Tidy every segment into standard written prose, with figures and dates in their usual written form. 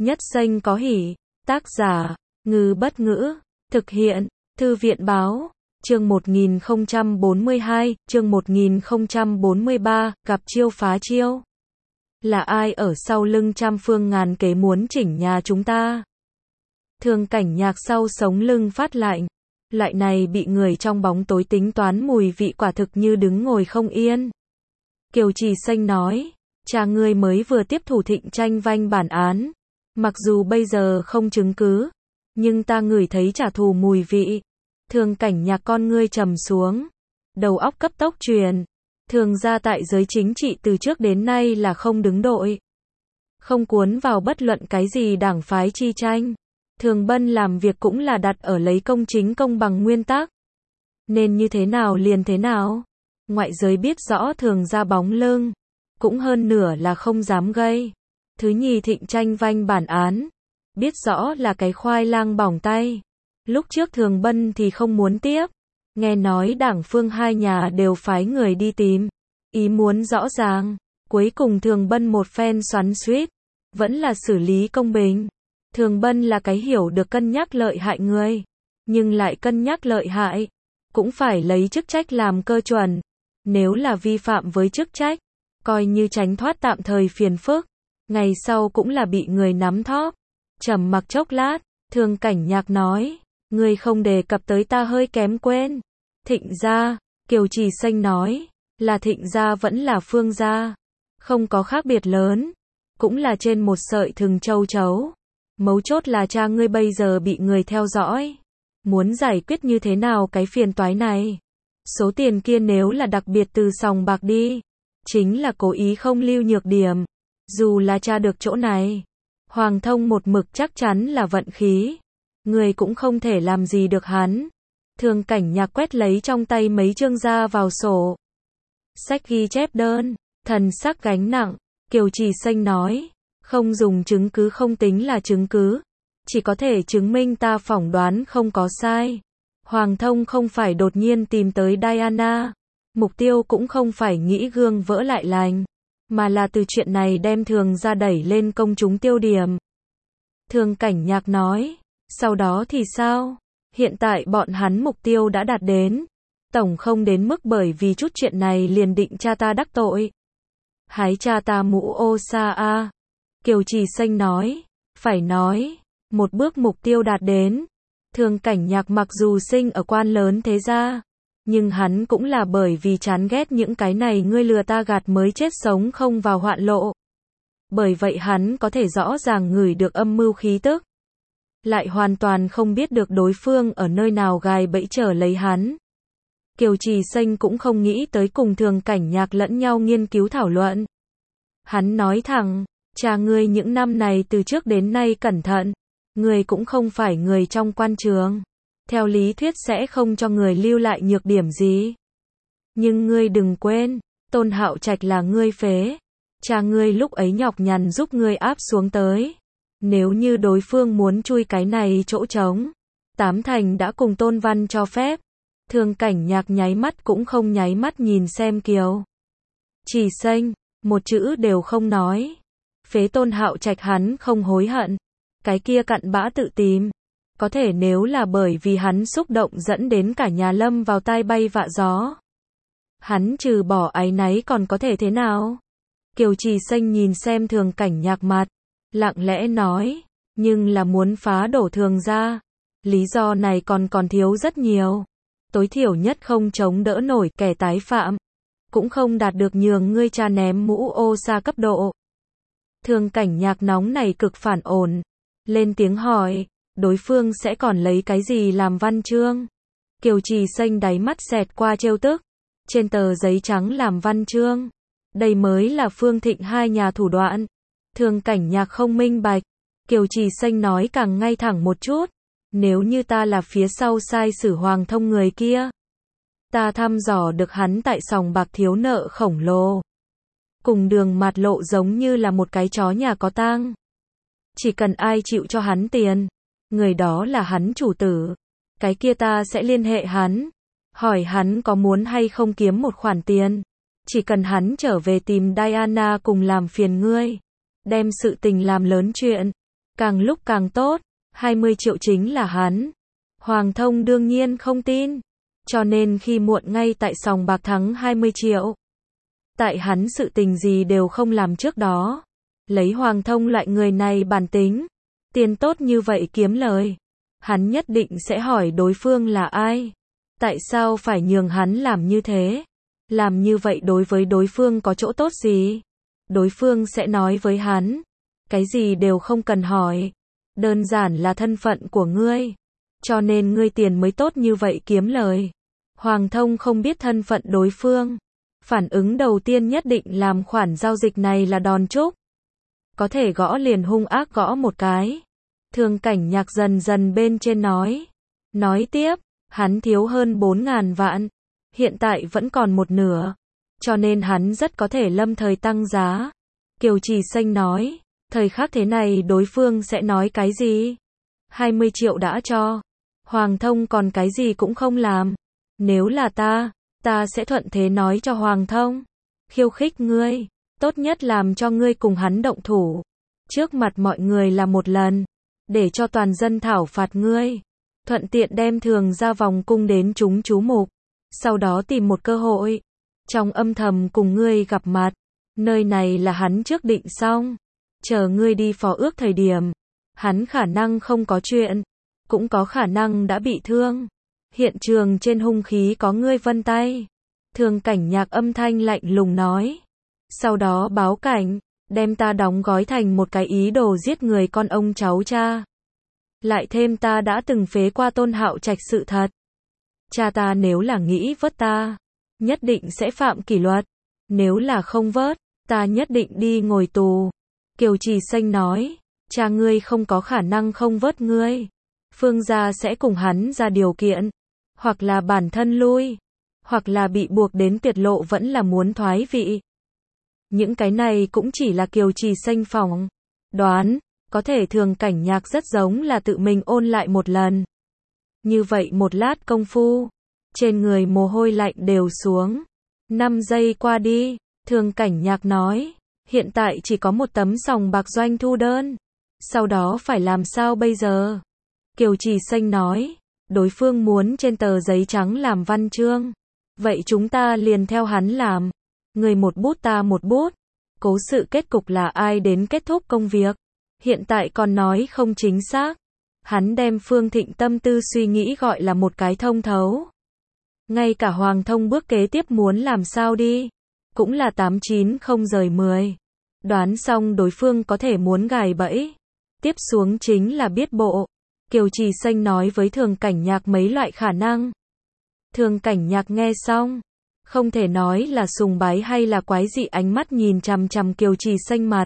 Nhất Xanh có hỉ. Tác giả, Ngư Bất Ngữ. Thực hiện, Thư viện Báo. Chương 1042, chương 1043, gặp chiêu phá chiêu. Là ai ở sau lưng trăm phương ngàn kế muốn chỉnh nhà chúng ta? Thường Cảnh Nhạc sau sống lưng phát lạnh. Loại này bị người trong bóng tối tính toán mùi vị quả thực như đứng ngồi không yên. Kiều Trì Xanh nói, cha ngươi mới vừa tiếp thủ Thịnh Tranh Vanh bản án. Mặc dù bây giờ không chứng cứ, nhưng ta ngửi thấy trả thù mùi vị. Thường Cảnh Nhạc con ngươi trầm xuống, đầu óc cấp tốc truyền. Thường gia tại giới chính trị từ trước đến nay là không đứng đội, không cuốn vào bất luận cái gì đảng phái chi tranh. Thường Bân làm việc cũng là đặt ở lấy công chính công bằng nguyên tắc. Nên như thế nào liền thế nào. Ngoại giới biết rõ Thường gia bóng lưng, cũng hơn nửa là không dám gây. Thứ nhì Thịnh Tranh Vanh bản án, biết rõ là cái khoai lang bỏng tay. Lúc trước Thường Bân thì không muốn tiếp. Nghe nói đảng phương hai nhà đều phái người đi tìm. Ý muốn rõ ràng. Cuối cùng Thường Bân một phen xoắn xuýt, vẫn là xử lý công bình. Thường Bân là cái hiểu được cân nhắc lợi hại người. Nhưng lại cân nhắc lợi hại, cũng phải lấy chức trách làm cơ chuẩn. Nếu là vi phạm với chức trách, coi như tránh thoát tạm thời phiền phức, ngày sau cũng là bị người nắm thóp. Trầm mặc chốc lát, Thường Cảnh Nhạc nói, ngươi không đề cập tới ta hơi kém quên. Thịnh gia, Kiều Trì Xanh nói, là Thịnh gia vẫn là Phương gia, không có khác biệt lớn, cũng là trên một sợi thừng châu chấu. Mấu chốt là cha ngươi bây giờ bị người theo dõi, muốn giải quyết như thế nào cái phiền toái này. Số tiền kia nếu là đặc biệt từ sòng bạc đi, chính là cố ý không lưu nhược điểm. Dù là tra được chỗ này, Hoàng Thông một mực chắc chắn là vận khí, người cũng không thể làm gì được hắn. Thường Cảnh Nhạc quét lấy trong tay mấy chương ra vào sổ sách ghi chép đơn, thần sắc gánh nặng. Kiều Trì Xanh nói, không dùng chứng cứ không tính là chứng cứ, chỉ có thể chứng minh ta phỏng đoán không có sai. Hoàng Thông không phải đột nhiên tìm tới Diana, mục tiêu cũng không phải nghĩ gương vỡ lại lành, mà là từ chuyện này đem Thường gia đẩy lên công chúng tiêu điểm. Thường Cảnh Nhạc nói, sau đó thì sao? Hiện tại bọn hắn mục tiêu đã đạt đến, tổng không đến mức bởi vì chút chuyện này liền định cha ta đắc tội. Hái cha ta mũ ô sa a. Kiều Trì Xanh nói, phải nói, một bước mục tiêu đạt đến. Thường Cảnh Nhạc mặc dù sinh ở quan lớn thế gia, nhưng hắn cũng là bởi vì chán ghét những cái này ngươi lừa ta gạt mới chết sống không vào hoạn lộ. Bởi vậy hắn có thể rõ ràng ngửi được âm mưu khí tức, lại hoàn toàn không biết được đối phương ở nơi nào gài bẫy chờ lấy hắn. Kiều Trì Xanh cũng không nghĩ tới cùng Thường Cảnh Nhạc lẫn nhau nghiên cứu thảo luận. Hắn nói thẳng, cha ngươi những năm này từ trước đến nay cẩn thận, ngươi cũng không phải người trong quan trường, theo lý thuyết sẽ không cho người lưu lại nhược điểm gì. Nhưng ngươi đừng quên, Tôn Hạo Trạch là ngươi phế, cha ngươi lúc ấy nhọc nhằn giúp ngươi áp xuống tới. Nếu như đối phương muốn chui cái này chỗ trống, tám thành đã cùng Tôn Văn cho phép. Thường Cảnh Nhạc nháy mắt cũng không nháy mắt nhìn xem Kiều Trì Xanh, một chữ đều không nói. Phế Tôn Hạo Trạch hắn không hối hận, cái kia cặn bã tự tìm. Có thể nếu là bởi vì hắn xúc động dẫn đến cả nhà lâm vào tai bay vạ gió, hắn trừ bỏ áy náy còn có thể thế nào? Kiều Trì Xanh nhìn xem Thường Cảnh Nhạc mặt, lặng lẽ nói, nhưng là muốn phá đổ Thường gia. Lý do này còn thiếu rất nhiều. Tối thiểu nhất không chống đỡ nổi kẻ tái phạm, cũng không đạt được nhường ngươi cha ném mũ ô sa cấp độ. Thường Cảnh Nhạc nóng này cực phản ổn, lên tiếng hỏi, đối phương sẽ còn lấy cái gì làm văn chương? Kiều Trì Xanh đáy mắt xẹt qua trêu tức, trên tờ giấy trắng làm văn chương, đây mới là Phương Thịnh hai nhà thủ đoạn. Thường Cảnh Nhạc không minh bạch. Kiều Trì Xanh nói càng ngay thẳng một chút, nếu như ta là phía sau sai sử Hoàng Thông người kia, ta thăm dò được hắn tại sòng bạc thiếu nợ khổng lồ, cùng đường mạt lộ giống như là một cái chó nhà có tang. Chỉ cần ai chịu cho hắn tiền, người đó là hắn chủ tử, cái kia ta sẽ liên hệ hắn, hỏi hắn có muốn hay không kiếm một khoản tiền. Chỉ cần hắn trở về tìm Diana cùng làm phiền ngươi, đem sự tình làm lớn chuyện, càng lúc càng tốt, 20 triệu chính là hắn. Hoàng Thông đương nhiên không tin, cho nên khi muộn ngay tại sòng bạc thắng 20 triệu. Tại hắn sự tình gì đều không làm trước đó. Lấy Hoàng Thông loại người này bản tính, tiền tốt như vậy kiếm lời, hắn nhất định sẽ hỏi đối phương là ai. Tại sao phải nhường hắn làm như thế? Làm như vậy đối với đối phương có chỗ tốt gì? Đối phương sẽ nói với hắn, cái gì đều không cần hỏi, đơn giản là thân phận của ngươi, cho nên ngươi tiền mới tốt như vậy kiếm lời. Hoàng Thông không biết thân phận đối phương, phản ứng đầu tiên nhất định làm khoản giao dịch này là đòn chúc. Có thể gõ liền hung ác gõ một cái. Thường Cảnh Nhạc dần dần bên trên nói. Nói tiếp, hắn thiếu hơn 4.000 vạn, hiện tại vẫn còn một nửa, cho nên hắn rất có thể lâm thời tăng giá. Kiều Trì Xanh nói, thời khắc thế này đối phương sẽ nói cái gì? 20 triệu đã cho, Hoàng Thông còn cái gì cũng không làm. Nếu là ta sẽ thuận thế nói cho Hoàng Thông, khiêu khích ngươi, tốt nhất làm cho ngươi cùng hắn động thủ, trước mặt mọi người là một lần, để cho toàn dân thảo phạt ngươi, thuận tiện đem Thường ra vòng cung đến chúng chú mục, sau đó tìm một cơ hội, trong âm thầm cùng ngươi gặp mặt. Nơi này là hắn trước định xong, chờ ngươi đi phó ước thời điểm, hắn khả năng không có chuyện, cũng có khả năng đã bị thương. Hiện trường trên hung khí có ngươi vân tay. Thường Cảnh Nhạc âm thanh lạnh lùng nói. Sau đó báo cảnh, đem ta đóng gói thành một cái ý đồ giết người con ông cháu cha. Lại thêm ta đã từng phế qua Tôn Hạo Trạch sự thật. Cha ta nếu là nghĩ vớt ta, nhất định sẽ phạm kỷ luật. Nếu là không vớt, ta nhất định đi ngồi tù. Kiều Trì Xanh nói, cha ngươi không có khả năng không vớt ngươi. Phương gia sẽ cùng hắn ra điều kiện, hoặc là bản thân lui, hoặc là bị buộc đến tuyệt lộ vẫn là muốn thoái vị. Những cái này cũng chỉ là Kiều Trì Xanh phỏng đoán, có thể Thường Cảnh Nhạc rất giống là tự mình ôn lại một lần. Như vậy một lát công phu, trên người mồ hôi lạnh đều xuống. 5 giây qua đi, Thường Cảnh Nhạc nói, hiện tại chỉ có một tấm sòng bạc doanh thu đơn, sau đó phải làm sao bây giờ? Kiều Trì Xanh nói, đối phương muốn trên tờ giấy trắng làm văn chương, vậy chúng ta liền theo hắn làm, người một bút ta một bút, cố sự kết cục là ai đến kết thúc công việc, hiện tại còn nói không chính xác. Hắn đem Phương Thịnh tâm tư suy nghĩ gọi là một cái thông thấu. Ngay cả Hoàng Thông bước kế tiếp muốn làm sao đi, cũng là 8-9 không rời 10. Đoán xong đối phương có thể muốn gài bẫy, tiếp xuống chính là biết bộ. Kiều Trì Xanh nói với Thường Cảnh Nhạc mấy loại khả năng. Thường Cảnh Nhạc nghe xong, không thể nói là sùng bái hay là quái dị, ánh mắt nhìn chằm chằm Kiều Trì Xanh mặt.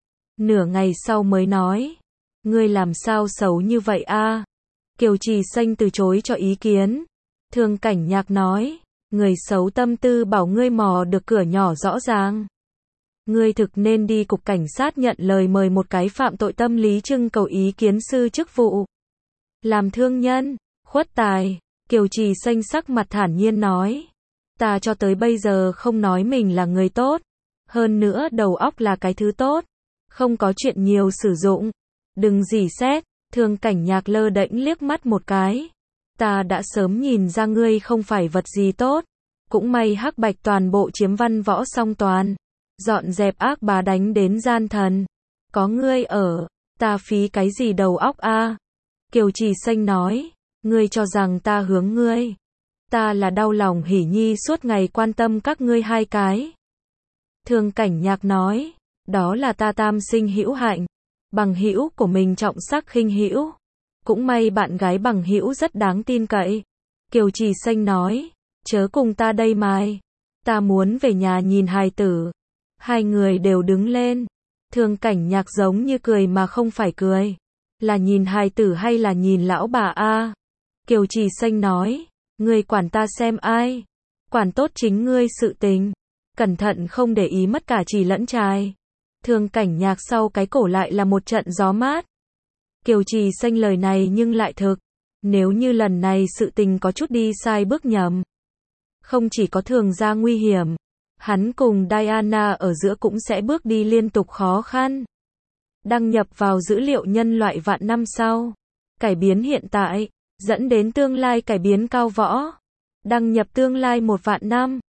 Nửa ngày sau mới nói, ngươi làm sao xấu như vậy a? Kiều Trì Xanh từ chối cho ý kiến. Thường Cảnh Nhạc nói, người xấu tâm tư bảo ngươi mò được cửa nhỏ rõ ràng. Ngươi thực nên đi cục cảnh sát nhận lời mời một cái phạm tội tâm lý trưng cầu ý kiến sư chức vụ. Làm thương nhân, khuất tài. Kiều Trì Xanh sắc mặt thản nhiên nói, ta cho tới bây giờ không nói mình là người tốt, hơn nữa đầu óc là cái thứ tốt, không có chuyện nhiều sử dụng, đừng rỉ sét. Thường Cảnh Nhạc lơ đễnh liếc mắt một cái, ta đã sớm nhìn ra ngươi không phải vật gì tốt, cũng may Hắc Bạch toàn bộ chiếm văn võ song toàn, dọn dẹp ác bá đánh đến gian thần, có ngươi ở, ta phí cái gì đầu óc a? Kiều Trì Xanh nói, ngươi cho rằng ta hướng ngươi, ta là đau lòng hỉ nhi suốt ngày quan tâm các ngươi hai cái. Thường Cảnh Nhạc nói, đó là ta tam sinh hữu hạnh, bằng hữu của mình trọng sắc khinh hữu, cũng may bạn gái bằng hữu rất đáng tin cậy. Kiều Trì Xanh nói, chớ cùng ta đây mài, ta muốn về nhà nhìn hài tử. Hai người đều đứng lên. Thường Cảnh Nhạc giống như cười mà không phải cười, là nhìn hài tử hay là nhìn lão bà a? Kiều Trì Xanh nói, ngươi quản ta xem ai, quản tốt chính ngươi sự tình, cẩn thận không để ý mất cả trì lẫn trai. Thường Cảnh Nhạc sau cái cổ lại là một trận gió mát. Kiều Trì Xanh lời này nhưng lại thực, nếu như lần này sự tình có chút đi sai bước nhầm, không chỉ có Thường gia nguy hiểm, hắn cùng Diana ở giữa cũng sẽ bước đi liên tục khó khăn. đăng nhập vào dữ liệu nhân loại vạn năm sau. Cải biến hiện tại, dẫn đến tương lai cải biến cao võ. Đăng nhập tương lai 1 vạn năm.